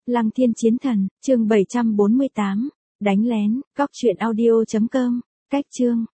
Lăng Thiên Chiến Thần, chương 748, đánh lén, góc truyện audio.com, cách chương.